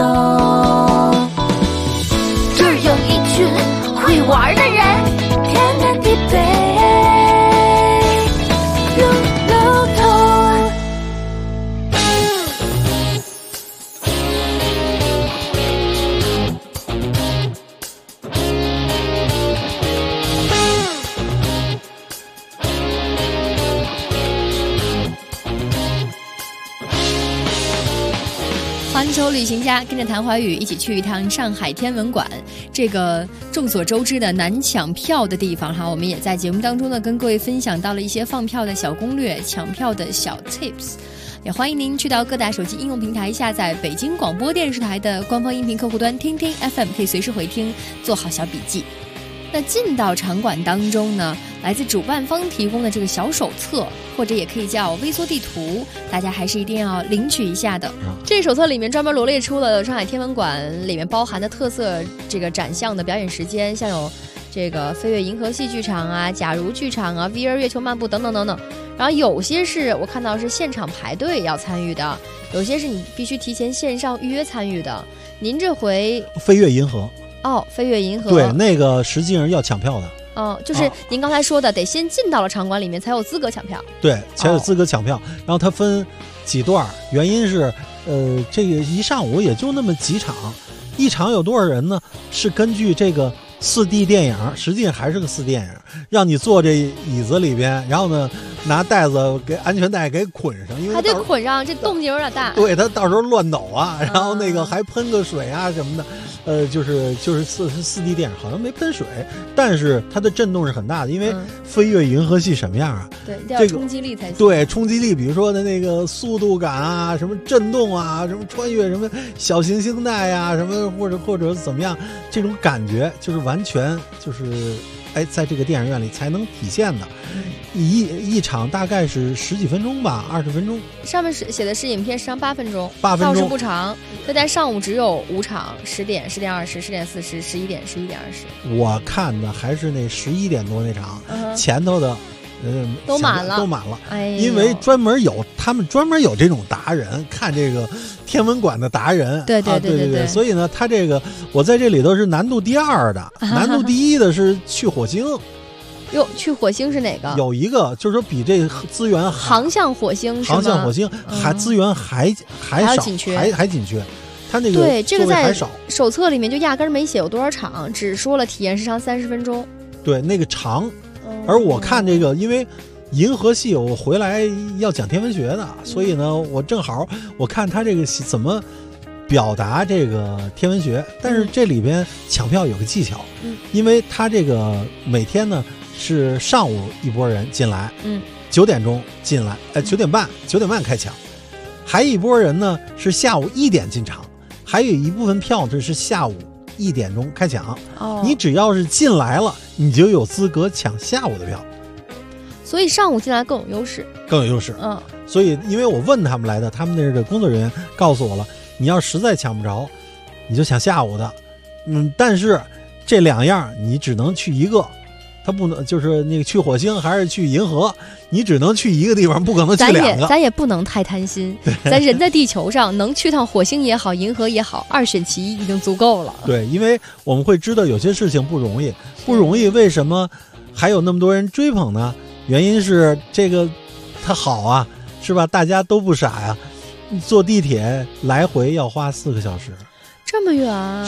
这儿有一群会玩的人，天南地北，路路通。 环球旅行家跟着谭怀宇一起去一趟上海天文馆，这个众所周知的难抢票的地方哈，我们也在节目当中呢跟各位分享到了一些放票的小攻略、抢票的小 tips， 也欢迎您去到各大手机应用平台下载北京广播电视台的官方音频客户端听听 FM， 可以随时回听，做好小笔记。那进到场馆当中呢，来自主办方提供的这个小手册，或者也可以叫微缩地图，大家还是一定要领取一下的。这手册里面专门罗列出了上海天文馆里面包含的特色这个展项的表演时间，像有这个飞跃银河系剧场啊、假如剧场啊、VR 月球漫步等等等等。然后有些是我看到是现场排队要参与的，有些是你必须提前线上预约参与的。您这回飞跃银河。 哦，飞跃银河， 对，那个实际上要抢票的。 哦，就是您刚才说的，得先进到了场馆里面才有资格抢票。 对，才有资格抢票。然后它分几段，原因是，这个一上午也就那么几场，一场有多少人呢？是根据这个4D 电影，实际上还是个4D 电影，让你坐这椅子里边，然后呢拿带子给安全带给捆上，因为还得捆上，这动静有点大。 对，它到时候乱抖啊，然后那个还喷个水啊什么的。就是4D 电影，好像没喷水，但是它的震动是很大的，因为飞跃银河系什么样啊？ 对，这个冲击力才行。 对，冲击力，比如说的那个速度感啊，什么震动啊，什么穿越什么小行星带啊，什么或者怎么样，这种感觉就是完全就是在这个电影院里才能体现的。一场大概是10几分钟吧，20分钟。 上面写的是影片时长8分钟， 倒是不长。所以在上午只有5场，10点、10点20、10点40、11点、11点20。 我看的还是那11点多那场，前头的。 都满了， 因为他们专门有这种达人，看这个天文馆的达人， 对， 所以呢，他这个我在这里头是难度第2的，难度第1的是去火星。 哟，去火星是哪个？ 有一个就是说比这资源航向火星是吗？ 航向火星还资源还少， 紧缺， 还紧缺。他那个对这个在少手册里面就压根没写有多少场，只说了体验时长30分钟。 对，那个长。而我看这个，因为银河系我回来要讲天文学的，所以呢，我正好我看他这个怎么表达这个天文学。但是这里边抢票有个技巧，因为他这个每天呢是上午一波人进来，9点钟进来，9点半开抢，还有一波人呢是下午1点进场，还有一部分票是下午1点钟开抢。你只要是进来了，你就有资格抢下午的票。 所以上午进来更有优势。 所以因为我问他们来的，他们那个工作人员告诉我了，你要实在抢不着，你就抢下午的。但是这2样你只能去一个， 他不能就是那个去火星还是去银河，你只能去一个地方，不可能去两个。 咱也不能太贪心，咱人在地球上能去趟火星也好，银河也好，2选其一已经足够了。 对，因为我们会知道有些事情不容易，为什么还有那么多人追捧呢？原因是这个它好啊，是吧？大家都不傻呀，坐地铁来回要花4个小时。 这么远啊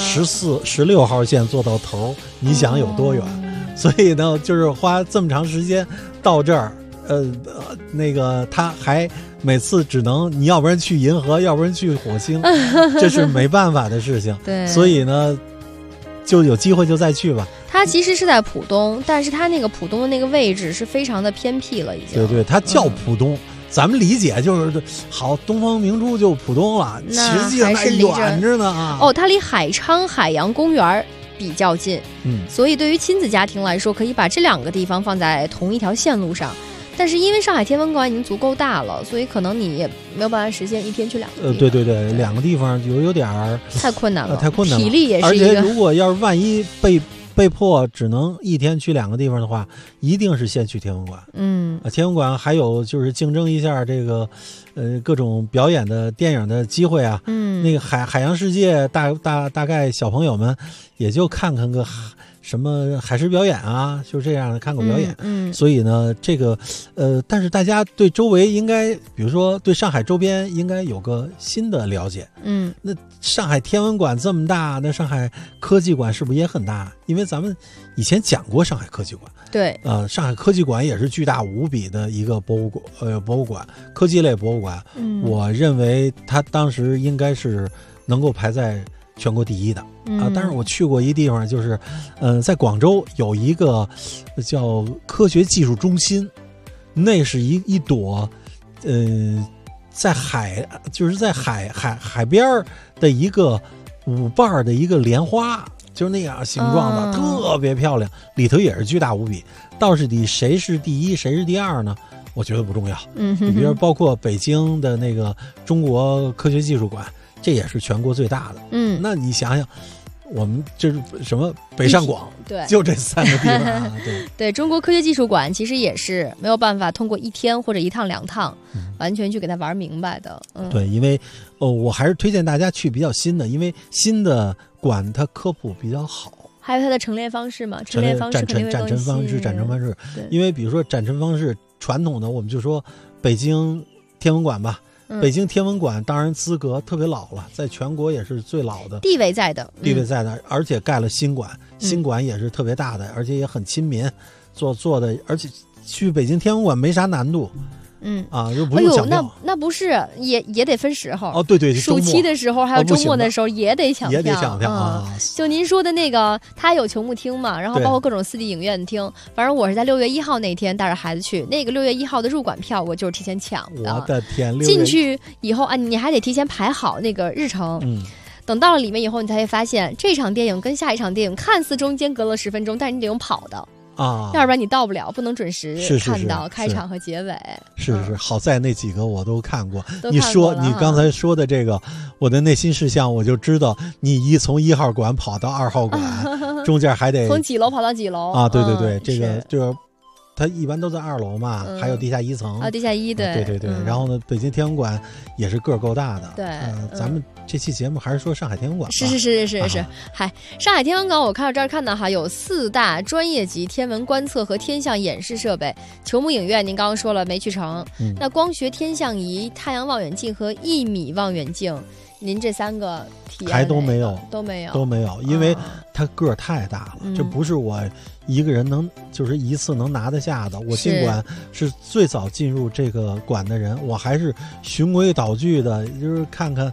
！16号线坐到头，你想有多远？所以呢，就是花这么长时间到这儿，那个他还每次只能你要不然去银河，要不然去火星，这是没办法的事情。 对， 所以呢，就有机会就再去吧。 它其实是在浦东，但是它那个浦东的那个位置是非常的偏僻了，已经。 对，它叫浦东。咱们理解就是好，东方明珠就浦东了，实际上还远着呢啊！ 哦，它离海昌海洋公园比较近，所以对于亲子家庭来说，可以把这2个地方放在同一条线路上。但是因为上海天文馆已经足够大了，所以可能你也没有办法实现一天去2个地方。 对，2个地方有点太困难了， 太困难了， 体力也是一个。 而且如果要是万一被迫只能一天去2个地方的话，一定是先去天文馆。天文馆还有就是竞争一下这个，各种表演的电影的机会啊。那个海洋世界大概小朋友们也就看个什么海狮表演啊，就这样的看个表演。所以呢，这个但是大家对周围应该，比如说对上海周边应该有个新的了解。那上海天文馆这么大，那上海科技馆是不是也很大？因为咱们以前讲过上海科技馆。 对， 上海科技馆也是巨大无比的一个博物馆，科技类博物馆。我认为它当时应该是能够排在全国第一的但是我去过一地方，就是在广州有一个叫科学技术中心，那是一朵在海边的一个5瓣的一个莲花，就是那样形状的，特别漂亮，里头也是巨大无比。到底谁是第一谁是第二呢？我觉得不重要。你比如包括北京的那个中国科学技术馆，这也是全国最大的。那你想想，我们这是什么北上广， 对， 就这3个地方。 对，中国科学技术馆其实也是没有办法通过1天或者1趟2趟，完全去给它玩明白的。 对，因为我还是推荐大家去比较新的，因为新的馆它科普比较好。 还有它的陈列方式嘛，陈列方式肯定会展陈方式。因为比如说展陈方式传统的，我们就说北京天文馆吧。北京天文馆当然资格特别老了，在全国也是最老的， 地位在的， 而且盖了新馆，新馆也是特别大的，而且也很亲民，做的，而且去北京天文馆没啥难度。又不用抢票。 那不是也得分时候对， 暑期的时候还有周末的时候也得抢票啊。 就您说的那个，它有球幕厅嘛，然后包括各种4D 影院厅。反正我是在6月1号那天带着孩子去，那个6月1号的入馆票我就是提前抢的。 我的天！ 进去以后你还得提前排好那个日程。等到了里面以后，你才会发现这场电影跟下一场电影看似中间隔了10分钟，但是你得用跑的。要不然你到不了，不能准时看到开场和结尾。 是，好在那几个我都看过。你刚才说的这个，我的内心事项我就知道，你从1号馆跑到2号馆，中间还得从几楼跑到几楼对，这个就是它一般都在2楼嘛，还有地下1层地下1 对。然后呢，北京天文馆也是个够大的。 对， 咱们这期节目还是说上海天文馆吧。 是。嗨，上海天文馆我看到这儿看到哈，有4大专业级天文观测和天象演示设备。球幕影院您刚刚说了没去成，那光学天象仪、太阳望远镜和1米望远镜，您这3个体验还都没有，因为它个儿太大了，这不是我一个人就是一次能拿得下的。我尽管是最早进入这个馆的人，我还是循规蹈矩的，就是看看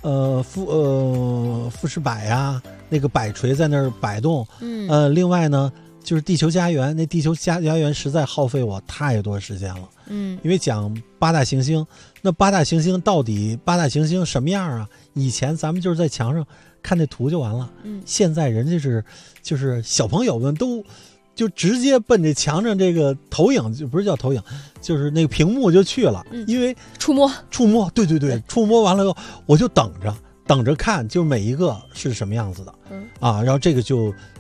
富士柏呀，那个摆锤在那儿摆动。另外呢，就是地球家园，那地球家园实在耗费我太多时间了。因为讲8大行星，那8大行星到底8大行星什么样啊？以前咱们就是在墙上看那图就完了。现在人家就是小朋友们都就直接奔着墙上这个投影，就不是叫投影，就是那个屏幕就去了。因为触摸，对，触摸完了以后，我就等着看，就每一个是什么样子的。然后这个就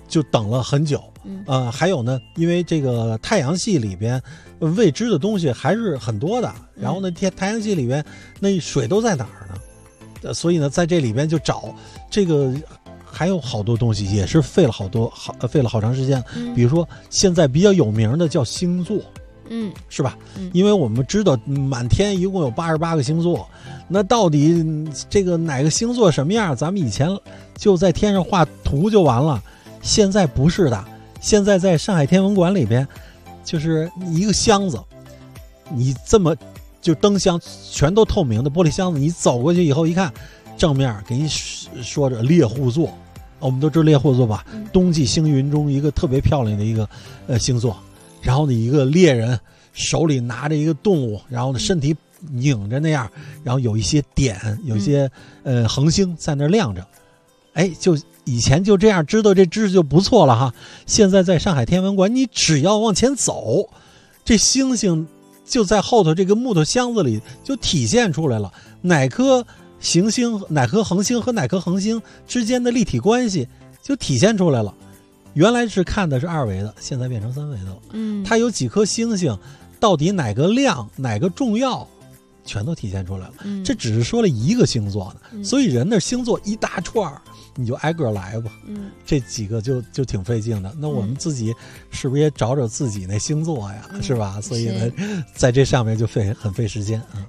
就等了很久。还有呢，因为这个太阳系里边未知的东西还是很多的，然后呢，太阳系里边那水都在哪儿呢？所以呢，在这里边就找这个。还有好多东西也是费了好长时间，比如说现在比较有名的叫星座，是吧？因为我们知道满天一共有88个星座，那到底这个哪个星座什么样？咱们以前就在天上画图就完了，现在不是的。现在在上海天文馆里边，就是一个箱子，你这么就灯箱全都透明的玻璃箱子，你走过去以后一看，正面给你说着猎户座。我们都知道猎户座吧，冬季星云中一个特别漂亮的一个星座。然后呢，一个猎人手里拿着一个动物，然后呢身体拧着那样，然后有一些点，有一些恒星在那亮着。哎，就以前就这样知道这知识就不错了哈。现在在上海天文馆，你只要往前走，这星星就在后头这个木头箱子里就体现出来了，哪颗行星、哪颗恒星和哪颗恒星之间的立体关系就体现出来了。原来是看的是2维的，现在变成3维的了。它有几颗星星，到底哪个亮、哪个重要，全都体现出来了。这只是说了一个星座呢，所以人的星座一大串，你就挨个来吧。这几个就挺费劲的。那我们自己是不是也找找自己那星座呀？是吧？所以呢，在这上面就很费时间啊。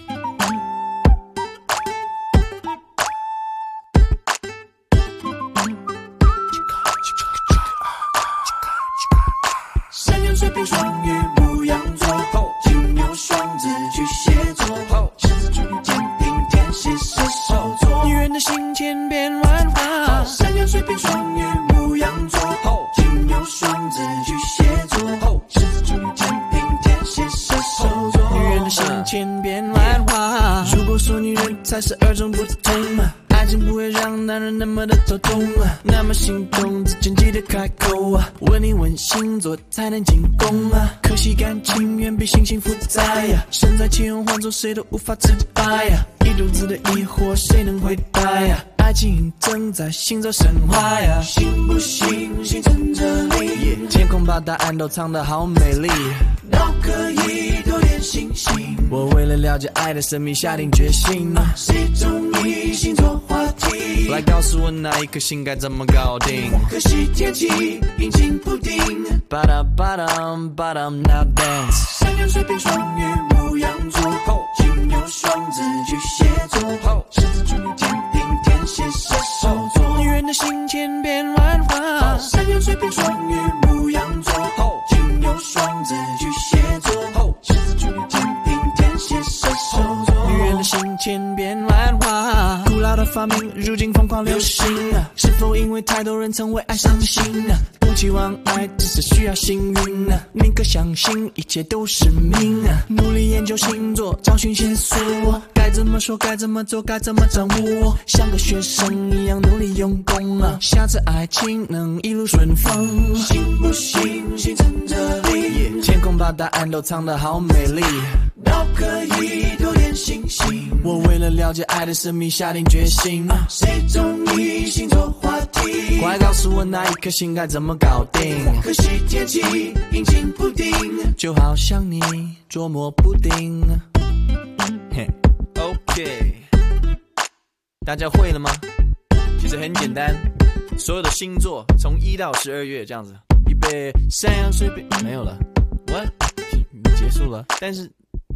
水瓶双鱼牧羊座，金牛双子巨蟹座，狮子处女天平天蝎射手座。女人的心千变万化，山羊水瓶双鱼牧羊座，金牛双子巨蟹座，狮子处女天平天蝎射手座。女人的心千变万化，如果说女人才是2种不同，爱情不会让男人那么的头痛，那么心动之前记得开口啊，问你问星座才能进攻啊。可惜感情远比星星复杂呀，身在其中换做谁都无法自拔呀，一肚子的疑惑谁能回答呀？爱情正在行走神话呀，信不信星辰这里，天空把答案都藏得好美丽，都可以多点星星。我为了了解爱的神秘下定决心，谁中意星座话题？来告诉我哪一颗星该怎么搞定？可惜天气阴晴不定，巴达巴达巴达 now dance。山羊水瓶双鱼牧羊座，金牛双子巨蟹座，狮子处女天平天蝎射手座。女人的心千变万化，山羊水瓶双鱼牧羊座，金牛双子巨蟹座，狮子处女天平天蝎射手座。女人的心千变万化，古老的发明如今疯狂流行，是否因为太多人曾为爱伤心？不期望爱只是需要幸运，宁可相信一切都是命，努力研究星座找寻线索，该怎么说该怎么做该怎么掌握，像个学生一样努力用功，下次爱情能一路顺风。信不信星辰这里，天空把答案都藏得好美丽，都可以多点星星。我为了了解爱的神秘下定决心，谁中意星座话题？快告诉我哪一颗星该怎么搞定？可惜天气阴晴不定，就好像你捉摸不定。OK， 大家会了吗？其实很简单，所有的星座从1到12月这样子，预备山羊水瓶没有了 ，What？ 结束了，但是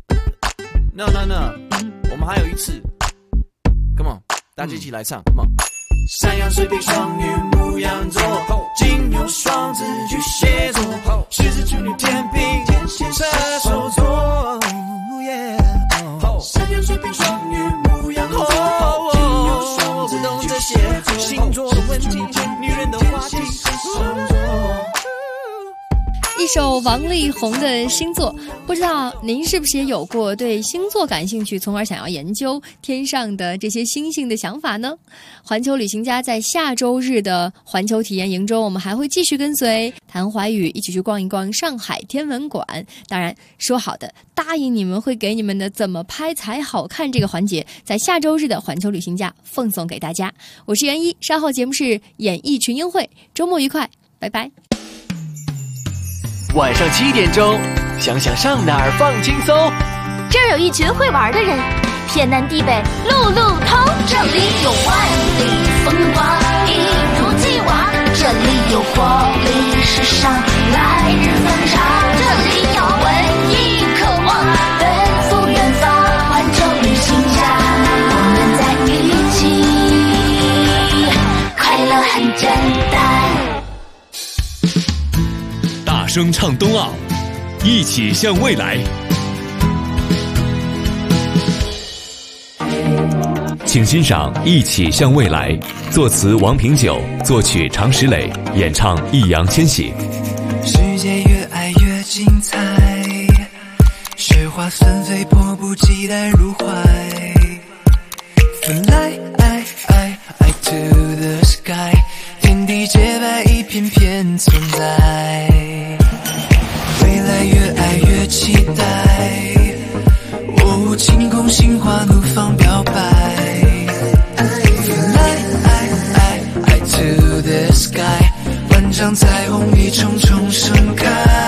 No， 我们还有一次 ，Come on， 大家一起来唱 ，Come on。山羊水瓶双鱼牧羊座，金牛双子巨蟹座，狮子处女天平天蝎射手座。山羊水瓶双鱼牧羊座，金牛双子巨蟹座，星座的问题，女人的话题。 一首王力宏的星座，不知道您是不是也有过对星座感兴趣，从而想要研究天上的这些星星的想法呢？环球旅行家在下周日的环球体验营中，我们还会继续跟随谭怀宇一起去逛一逛上海天文馆。当然说好的答应你们会给你们的怎么拍才好看这个环节，在下周日的环球旅行家奉送给大家。我是袁一，稍后节目是演艺群英会，周末愉快，拜拜。 晚上7点钟，想想上哪儿放轻松。 这儿有一群会玩的人，天南地北路路通，这里有万里风光，一如既往，这里有活力时尚，来日方长，这里有文艺渴望，奔赴远方，环球旅行家，我们在一起，快乐很简单。 大声唱冬奥，一起向未来。请欣赏《一起向未来》，作词王平久，作曲常石磊，演唱易烊千玺。 世界越爱越精彩，雪花纷飞，迫不及待入怀。Fly to the sky， 天地洁白，一片片存在。未来越爱越期待，晴空心花怒放表白。Fly to the sky， 万丈彩虹一重重盛开。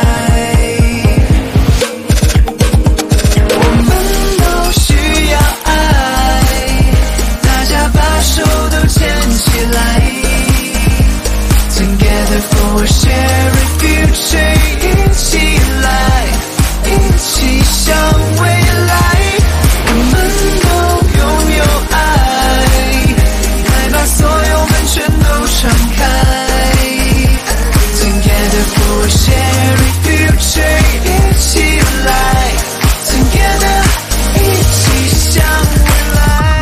我们都需要爱，大家把手都牵起来。Together for a shared future， 一起来，一起向未来。我们都拥有爱，快把所有门全都敞开。Together for a shared future， 一起来 ，Together 一起向未来。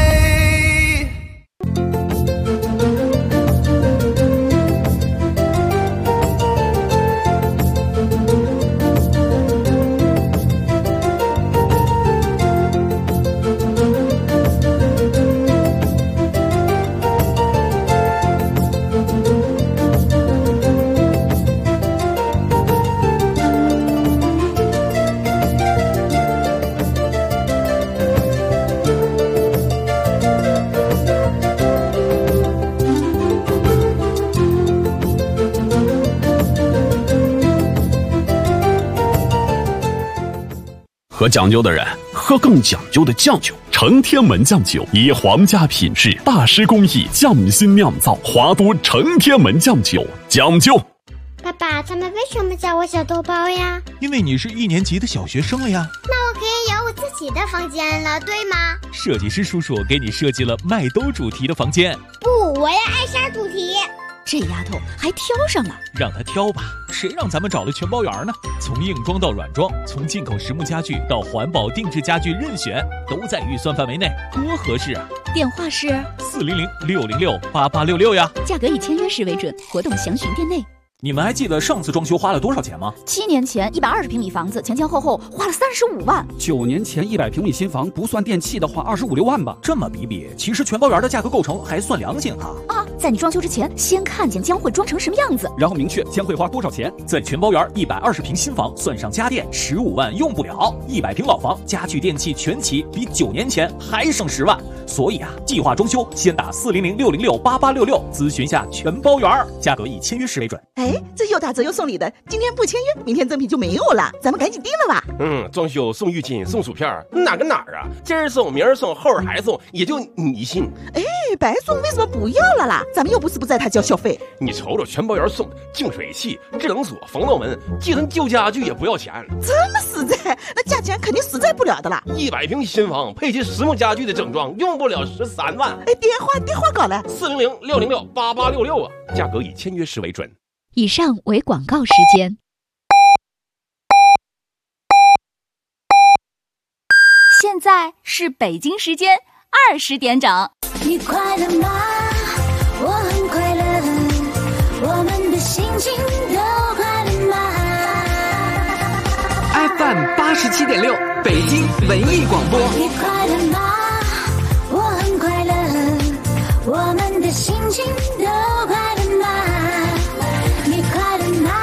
喝讲究的人喝更讲究的酱酒，成天门酱酒以皇家品质、大师工艺匠心酿造，华都成天门酱酒，讲究。 爸爸，他们为什么叫我小豆包呀？ 因为你是1年级的小学生了呀。 那我可以有我自己的房间了，对吗？ 设计师叔叔给你设计了麦兜主题的房间。 不，我要艾莎主题。 这丫头还挑上了， 让她挑吧，谁让咱们找了全包圆呢？从硬装到软装，从进口实木家具到环保定制家具，任选都在预算范围内，多合适啊！ 电话是 400-606-8866呀， 价格以签约时为准，活动详询店内。 你们还记得上次装修花了多少钱吗 ？7年前120平米房子前前后后花了35万。 9年前100平米新房不算电器的话25、6万吧。 这么比比，其实全包圆的价格构成还算良心哈。 在你装修之前，先看见将会装成什么样子， 然后明确将会花多少钱。 在全包圆120平新房算上家电15万用不了，100平老房家具电器全齐，比9年前还省10万。所以啊，计划装修先打400-606-8866咨询下全包圆，价格以签约时为准。 这又打折又送礼的，今天不签约，明天赠品就没有了，咱们赶紧定了吧。 装修送浴巾送薯片，哪跟哪儿啊？今儿送明儿送后儿还送，也就你信。 白送为什么不要了啦？咱们又不是不在他交小费。 你瞅瞅全包圆送的净水器、制冷锁、防盗门，寄成旧家具也不要钱， 这么实在，那价钱肯定实在不了的啦。 100平新房配齐实木家具的整装，用不了13万。 电话搞来 400-606-8866啊，价格以签约时为准。 以上为广告时间。 现在是北京时间20点整。 你快乐吗？我很快乐，我们的心情都快乐吗 ？FM87.6，北京文艺广播。 你快乐吗？我很快乐，我们的心情都快乐吗？你快乐吗？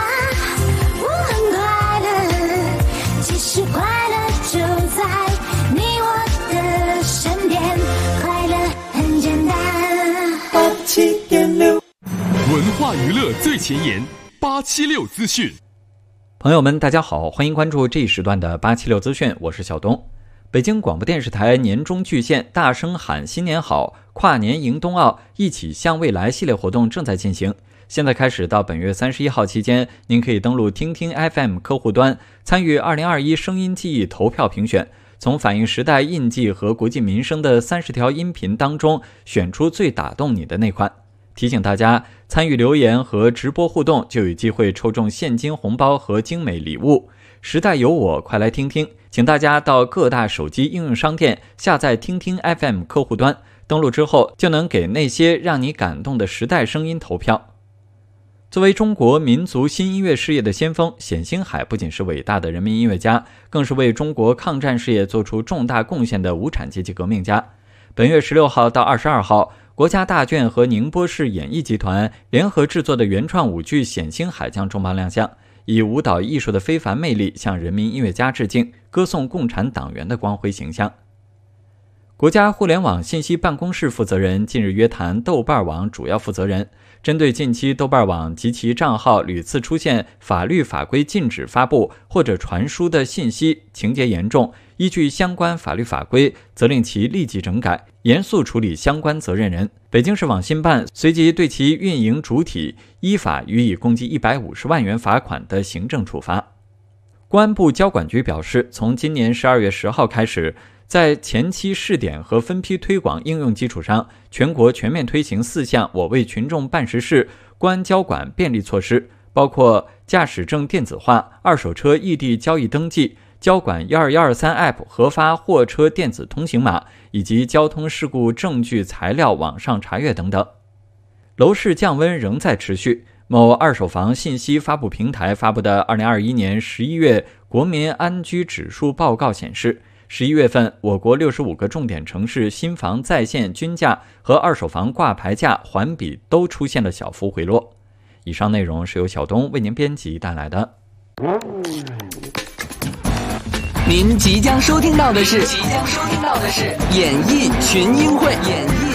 话娱乐最前沿，876资讯。 朋友们，大家好，欢迎关注这一时段的876资讯，我是小东。北京广播电视台年终巨献大声喊新年好，跨年迎冬奥，一起向未来系列活动正在进行。现在开始到本月31号期间，您可以登录听听 FM 客户端，参与2021声音记忆投票评选，从反映时代印记和国计民生的30条音频当中选出最打动你的那款。提醒大家，参与留言和直播互动就有机会抽中现金红包和精美礼物。时代有我，快来听听！请大家到各大手机应用商店下载听听 FM 客户端，登录之后就能给那些让你感动的时代声音投票。作为中国民族新音乐事业的先锋，冼星海不仅是伟大的人民音乐家，更是为中国抗战事业做出重大贡献的无产阶级革命家。本月16号到22号，国家大剧院和宁波市演艺集团联合制作的原创舞剧《冼星海》将重磅亮相，以舞蹈艺术的非凡魅力向人民音乐家致敬，歌颂共产党员的光辉形象。国家互联网信息办公室负责人近日约谈豆瓣网主要负责人，针对近期豆瓣网及其账号屡次出现法律法规禁止发布或者传输的信息情节严重，依据相关法律法规，责令其立即整改，严肃处理相关责任人。北京市网信办随即对其运营主体依法予以共计150万元罚款的行政处罚。公安部交管局表示，从今年12月10号开始，在前期试点和分批推广应用基础上，全国全面推行4项我为群众办实事公安交管便利措施，包括驾驶证电子化、二手车异地交易登记、交管12123 App 核发货车电子通行码，以及交通事故证据材料网上查阅等等。楼市降温仍在持续。某二手房信息发布平台发布的2021年11月国民安居指数报告显示，11月份我国65个重点城市新房在线均价和二手房挂牌价环比都出现了小幅回落。以上内容是由小东为您编辑带来的。 您即将收听到的是演艺群英会。